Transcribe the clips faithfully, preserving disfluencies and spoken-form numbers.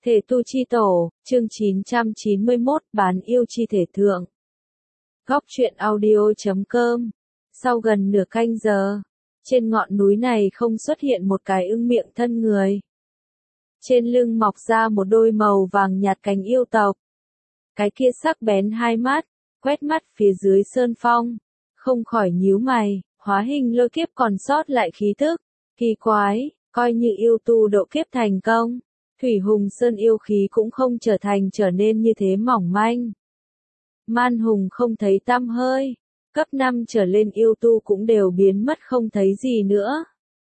Thể tu chi tổ, chương chín trăm chín mươi mốt, bán yêu chi thể thượng. Góc truyện audio.com. Sau gần nửa canh giờ, trên ngọn núi này không xuất hiện một cái ưng miệng thân người. Trên lưng mọc ra một đôi màu vàng nhạt cánh yêu tộc. Cái kia sắc bén hai mắt, quét mắt phía dưới sơn phong, không khỏi nhíu mày, hóa hình lôi kiếp còn sót lại khí tức. Kỳ quái, coi như yêu tu độ kiếp thành công. Thủy Hùng Sơn yêu khí cũng không trở thành trở nên như thế mỏng manh. Man Hùng không thấy tăm hơi, cấp năm trở lên yêu tu cũng đều biến mất không thấy gì nữa.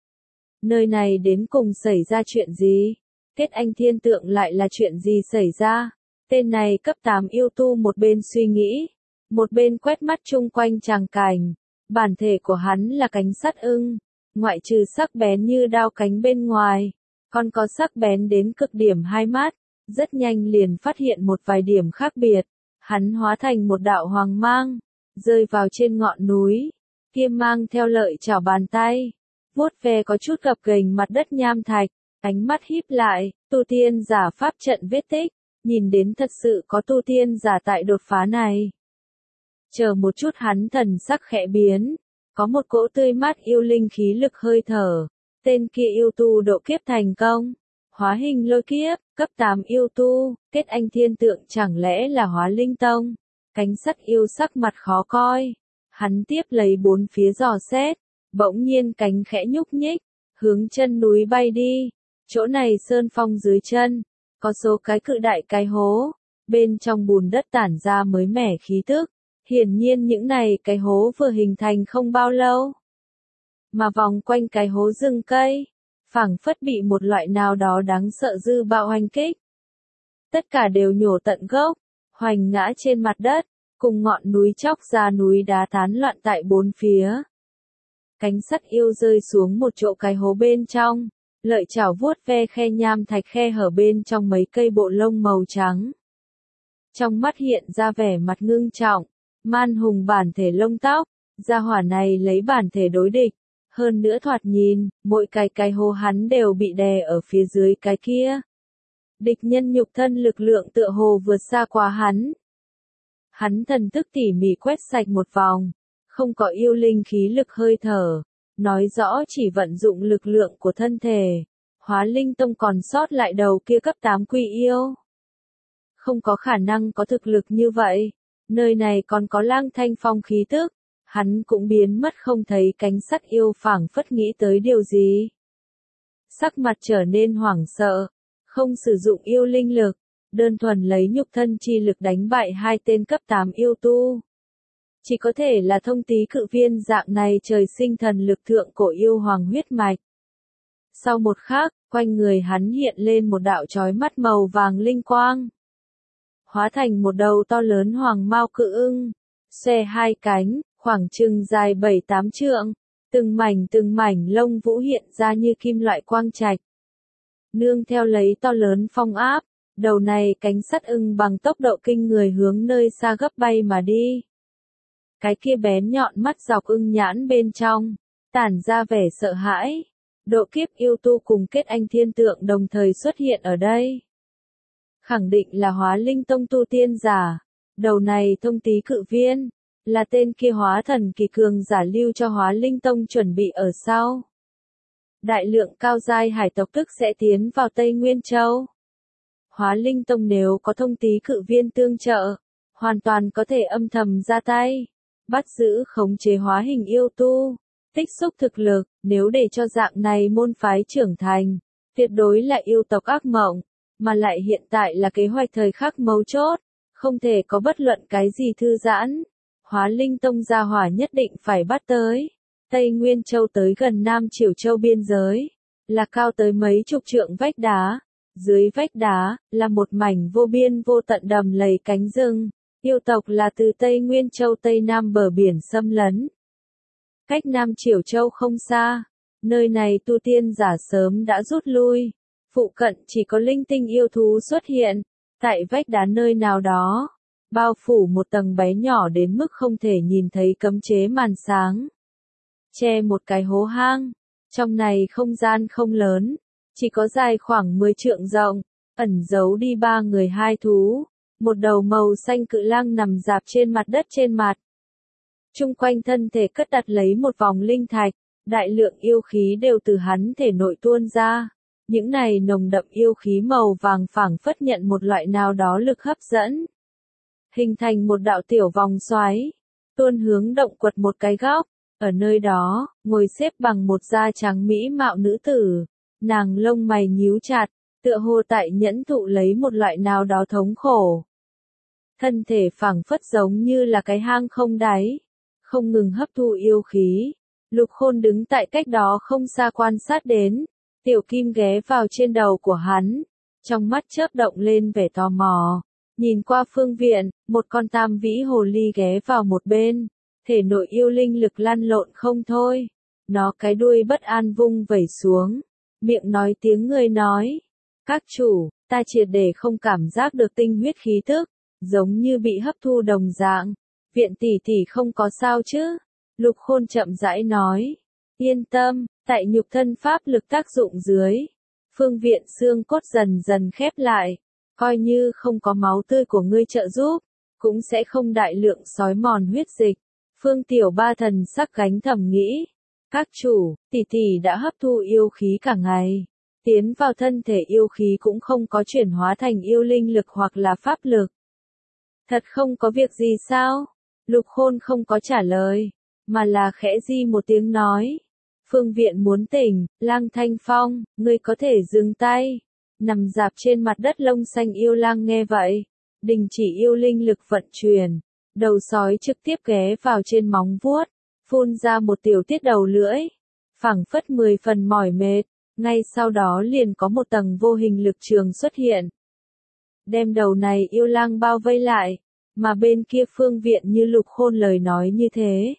Nơi này đến cùng xảy ra chuyện gì? Kết Anh Thiên Tượng lại là chuyện gì xảy ra? Tên này cấp tám yêu tu một bên suy nghĩ, một bên quét mắt chung quanh tràng cảnh. Bản thể của hắn là cánh sắt ưng, ngoại trừ sắc bén như đao cánh bên ngoài, còn có sắc bén đến cực điểm hai mắt, rất nhanh liền phát hiện một vài điểm khác biệt. Hắn hóa thành một đạo hoàng mang, rơi vào trên ngọn núi, kia mang theo lợi chảo bàn tay, vuốt ve có chút gập ghềnh mặt đất nham thạch, ánh mắt híp lại, tu tiên giả pháp trận vết tích, nhìn đến thật sự có tu tiên giả tại đột phá này. Chờ một chút hắn thần sắc khẽ biến, có một cỗ tươi mát yêu linh khí lực hơi thở. Tên kia yêu tu độ kiếp thành công, hóa hình lôi kiếp, cấp tám yêu tu, Kết Anh Thiên Tượng chẳng lẽ là Hóa Linh Tông? Cánh sắt yêu sắc mặt khó coi, hắn tiếp lấy bốn phía dò xét, bỗng nhiên cánh khẽ nhúc nhích, hướng chân núi bay đi. Chỗ này sơn phong dưới chân, có số cái cự đại cái hố, bên trong bùn đất tản ra mới mẻ khí tức. Hiển nhiên những này cái hố vừa hình thành không bao lâu. Mà vòng quanh cái hố rừng cây, phảng phất bị một loại nào đó đáng sợ dư bạo hoành kích. Tất cả đều nhổ tận gốc, hoành ngã trên mặt đất, cùng ngọn núi chóc ra núi đá tán loạn tại bốn phía. Cánh sắt yêu rơi xuống một chỗ cái hố bên trong, lợi chảo vuốt ve khe nham thạch khe hở bên trong mấy cây bộ lông màu trắng. Trong mắt hiện ra vẻ mặt ngưng trọng, Man Hùng bản thể lông tóc, gia hỏa này lấy bản thể đối địch. Hơn nữa thoạt nhìn, mỗi cái cái hố hắn đều bị đè ở phía dưới cái kia. Địch nhân nhục thân lực lượng tựa hồ vượt xa qua hắn. Hắn thần thức tỉ mỉ quét sạch một vòng, không có yêu linh khí lực hơi thở, nói rõ chỉ vận dụng lực lượng của thân thể. Hóa Linh Tông còn sót lại đầu kia cấp tám quy yêu. Không có khả năng có thực lực như vậy, nơi này còn có Lang Thanh Phong khí tức. Hắn cũng biến mất không thấy, cánh sắt yêu phảng phất nghĩ tới điều gì. Sắc mặt trở nên hoảng sợ, không sử dụng yêu linh lực, đơn thuần lấy nhục thân chi lực đánh bại hai tên cấp tám yêu tu. Chỉ có thể là thông tí cự viên dạng này trời sinh thần lực thượng cổ yêu hoàng huyết mạch. Sau một khắc, quanh người hắn hiện lên một đạo chói mắt màu vàng linh quang. Hóa thành một đầu to lớn hoàng mao cự ưng, xòe hai cánh. Khoảng chừng dài bảy tám trượng, từng mảnh từng mảnh lông vũ hiện ra như kim loại quang trạch. Nương theo lấy to lớn phong áp, đầu này cánh sắt ưng bằng tốc độ kinh người hướng nơi xa gấp bay mà đi. Cái kia bén nhọn mắt dọc ưng nhãn bên trong, tản ra vẻ sợ hãi. Độ kiếp yêu tu cùng Kết Anh Thiên Tượng đồng thời xuất hiện ở đây. Khẳng định là Hóa Linh Tông tu tiên giả, đầu này thông tí cự viên. Là tên kia hóa thần kỳ cường giả lưu cho Hóa Linh Tông chuẩn bị ở sau. Đại lượng cao giai hải tộc tức sẽ tiến vào Tây Nguyên Châu. Hóa Linh Tông nếu có thông tí cự viên tương trợ, hoàn toàn có thể âm thầm ra tay, bắt giữ khống chế hóa hình yêu tu, tích xúc thực lực. Nếu để cho dạng này môn phái trưởng thành, tuyệt đối là yêu tộc ác mộng, mà lại hiện tại là kế hoạch thời khắc mấu chốt, không thể có bất luận cái gì thư giãn. Hóa Linh Tông gia hỏa nhất định phải bắt tới. Tây Nguyên Châu tới gần Nam Triều Châu biên giới, là cao tới mấy chục trượng vách đá. Dưới vách đá, là một mảnh vô biên vô tận đầm lầy cánh rừng. Yêu tộc là từ Tây Nguyên Châu Tây Nam bờ biển xâm lấn. Cách Nam Triều Châu không xa, nơi này tu tiên giả sớm đã rút lui. Phụ cận chỉ có linh tinh yêu thú xuất hiện, tại vách đá nơi nào đó. Bao phủ một tầng bé nhỏ đến mức không thể nhìn thấy cấm chế màn sáng. Che một cái hố hang, trong này không gian không lớn, chỉ có dài khoảng mười trượng rộng, ẩn giấu đi ba người hai thú, một đầu màu xanh cự lang nằm rạp trên mặt đất trên mặt. Trung quanh thân thể cất đặt lấy một vòng linh thạch, đại lượng yêu khí đều từ hắn thể nội tuôn ra. Những này nồng đậm yêu khí màu vàng phảng phất nhận một loại nào đó lực hấp dẫn. Hình thành một đạo tiểu vòng xoáy, tuôn hướng động quật một cái góc. Ở nơi đó, ngồi xếp bằng một da trắng mỹ mạo nữ tử. Nàng lông mày nhíu chặt, tựa hồ tại nhẫn thụ lấy một loại nào đó thống khổ. Thân thể phảng phất giống như là cái hang không đáy, không ngừng hấp thu yêu khí. Lục Khôn đứng tại cách đó không xa quan sát đến, tiểu kim ghé vào trên đầu của hắn, trong mắt chớp động lên vẻ tò mò. Nhìn qua phương viện, một con tam vĩ hồ ly ghé vào một bên, thể nội yêu linh lực lăn lộn không thôi. Nó cái đuôi bất an vung vẩy xuống, miệng nói tiếng người nói. Các chủ, ta triệt để không cảm giác được tinh huyết khí tức, giống như bị hấp thu đồng dạng. Viện tỷ tỷ không có sao chứ? Lục Khôn chậm rãi nói. Yên tâm, tại nhục thân pháp lực tác dụng dưới, phương viện xương cốt dần dần khép lại. Coi như không có máu tươi của ngươi trợ giúp, cũng sẽ không đại lượng sói mòn huyết dịch. Phương Tiểu Ba thần sắc gánh thầm nghĩ. Các chủ, tỷ tỷ đã hấp thu yêu khí cả ngày. Tiến vào thân thể yêu khí cũng không có chuyển hóa thành yêu linh lực hoặc là pháp lực. Thật không có việc gì sao? Lục Khôn không có trả lời, mà là khẽ di một tiếng nói. Phương viện muốn tỉnh, Lang Thanh Phong, ngươi có thể dừng tay. Nằm dạp trên mặt đất lông xanh yêu lang nghe vậy, đình chỉ yêu linh lực vận chuyển, đầu sói trực tiếp ghé vào trên móng vuốt, phun ra một tiểu tiết đầu lưỡi, phảng phất mười phần mỏi mệt, ngay sau đó liền có một tầng vô hình lực trường xuất hiện. Đem đầu này yêu lang bao vây lại, mà bên kia phương viện như Lục Khôn lời nói như thế.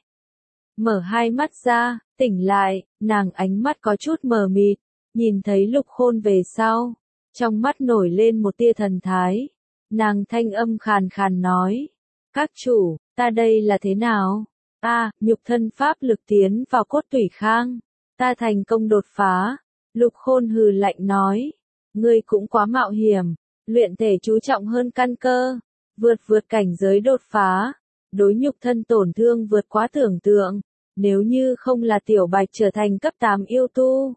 Mở hai mắt ra, tỉnh lại, nàng ánh mắt có chút mờ mịt, nhìn thấy Lục Khôn về sau. Trong mắt nổi lên một tia thần thái, nàng thanh âm khàn khàn nói, các chủ, ta đây là thế nào? A, à, nhục thân pháp lực tiến vào cốt tủy khang, ta thành công đột phá. Lục Khôn hừ lạnh nói, ngươi cũng quá mạo hiểm, luyện thể chú trọng hơn căn cơ, vượt vượt cảnh giới đột phá, đối nhục thân tổn thương vượt quá tưởng tượng, nếu như không là tiểu bạch trở thành cấp tám yêu tu,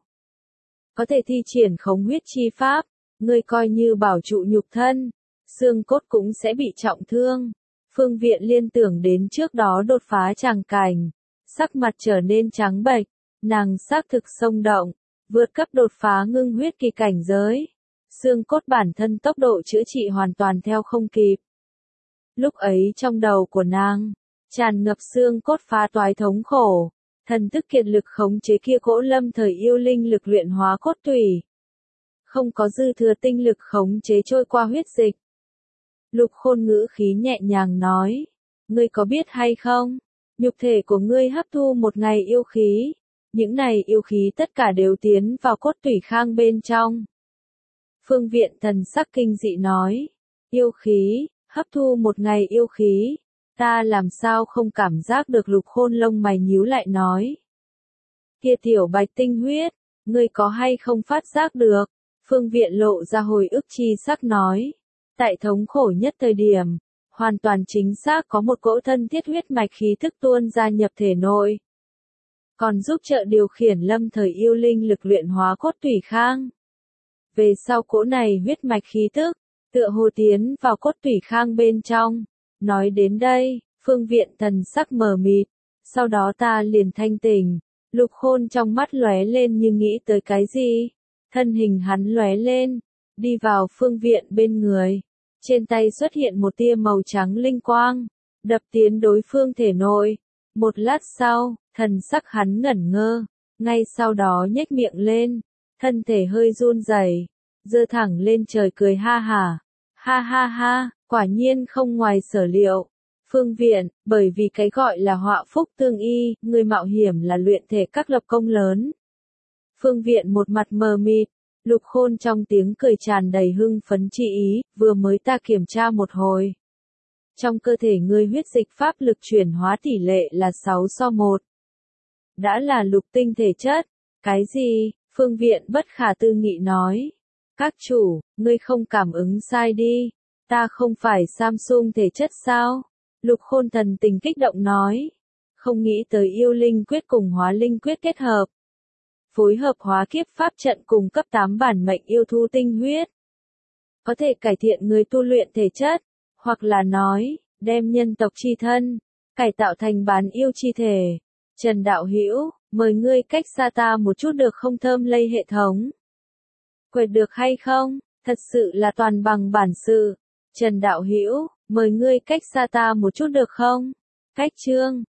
có thể thi triển khống huyết chi pháp. Ngươi coi như bảo trụ nhục thân, xương cốt cũng sẽ bị trọng thương. Phương viện liên tưởng đến trước đó đột phá tràng cảnh, sắc mặt trở nên trắng bệch, nàng xác thực xông động, vượt cấp đột phá ngưng huyết kỳ cảnh giới. Xương cốt bản thân tốc độ chữa trị hoàn toàn theo không kịp. Lúc ấy trong đầu của nàng, tràn ngập xương cốt phá toái thống khổ, thần thức kiệt lực khống chế kia cỗ lâm thời yêu linh lực luyện hóa cốt tủy. Không có dư thừa tinh lực khống chế trôi qua huyết dịch. Lục Khôn ngữ khí nhẹ nhàng nói, ngươi có biết hay không, nhục thể của ngươi hấp thu một ngày yêu khí, những này yêu khí tất cả đều tiến vào cốt tủy khang bên trong. Phương viện thần sắc kinh dị nói, yêu khí, hấp thu một ngày yêu khí, ta làm sao không cảm giác được. Lục Khôn lông mày nhíu lại nói, kia tiểu bạch tinh huyết, ngươi có hay không phát giác được? Phương viện lộ ra hồi ức chi sắc nói, tại thống khổ nhất thời điểm, hoàn toàn chính xác có một cỗ thân thiết huyết mạch khí thức tuôn ra nhập thể nội, còn giúp trợ điều khiển lâm thời yêu linh lực luyện hóa cốt tủy khang. Về sau cỗ này huyết mạch khí thức, tựa hồ tiến vào cốt tủy khang bên trong. Nói đến đây, phương viện thần sắc mờ mịt, sau đó ta liền thanh tỉnh. Lục Khôn trong mắt lóe lên như nghĩ tới cái gì. Thân hình hắn lóe lên, đi vào phương viện bên người. Trên tay xuất hiện một tia màu trắng linh quang, đập tiến đối phương thể nội. Một lát sau, thần sắc hắn ngẩn ngơ, ngay sau đó nhếch miệng lên, thân thể hơi run rẩy, giơ thẳng lên trời cười ha hả. Ha ha ha, quả nhiên không ngoài sở liệu. Phương viện, bởi vì cái gọi là họa phúc tương y, người mạo hiểm là luyện thể các lập công lớn. Phương viện một mặt mờ mịt, Lục Khôn trong tiếng cười tràn đầy hưng phấn chi ý, vừa mới ta kiểm tra một hồi. Trong cơ thể ngươi huyết dịch pháp lực chuyển hóa tỷ lệ là sáu so một. Đã là lục tinh thể chất. Cái gì? Phương viện bất khả tư nghị nói. Các chủ, ngươi không cảm ứng sai đi. Ta không phải Samsung thể chất sao? Lục Khôn thần tình kích động nói. Không nghĩ tới yêu linh quyết cùng hóa linh quyết kết hợp. Phối hợp hóa kiếp pháp trận cùng cấp tám bản mệnh yêu thú tinh huyết. Có thể cải thiện người tu luyện thể chất, hoặc là nói, đem nhân tộc chi thân, cải tạo thành bán yêu chi thể. Trần Đạo Hữu, mời ngươi cách xa ta một chút được không? Thơm lây hệ thống. Quệt được hay không? Thật sự là toàn bằng bản sự. Trần Đạo Hữu, mời ngươi cách xa ta một chút được không? Cách chương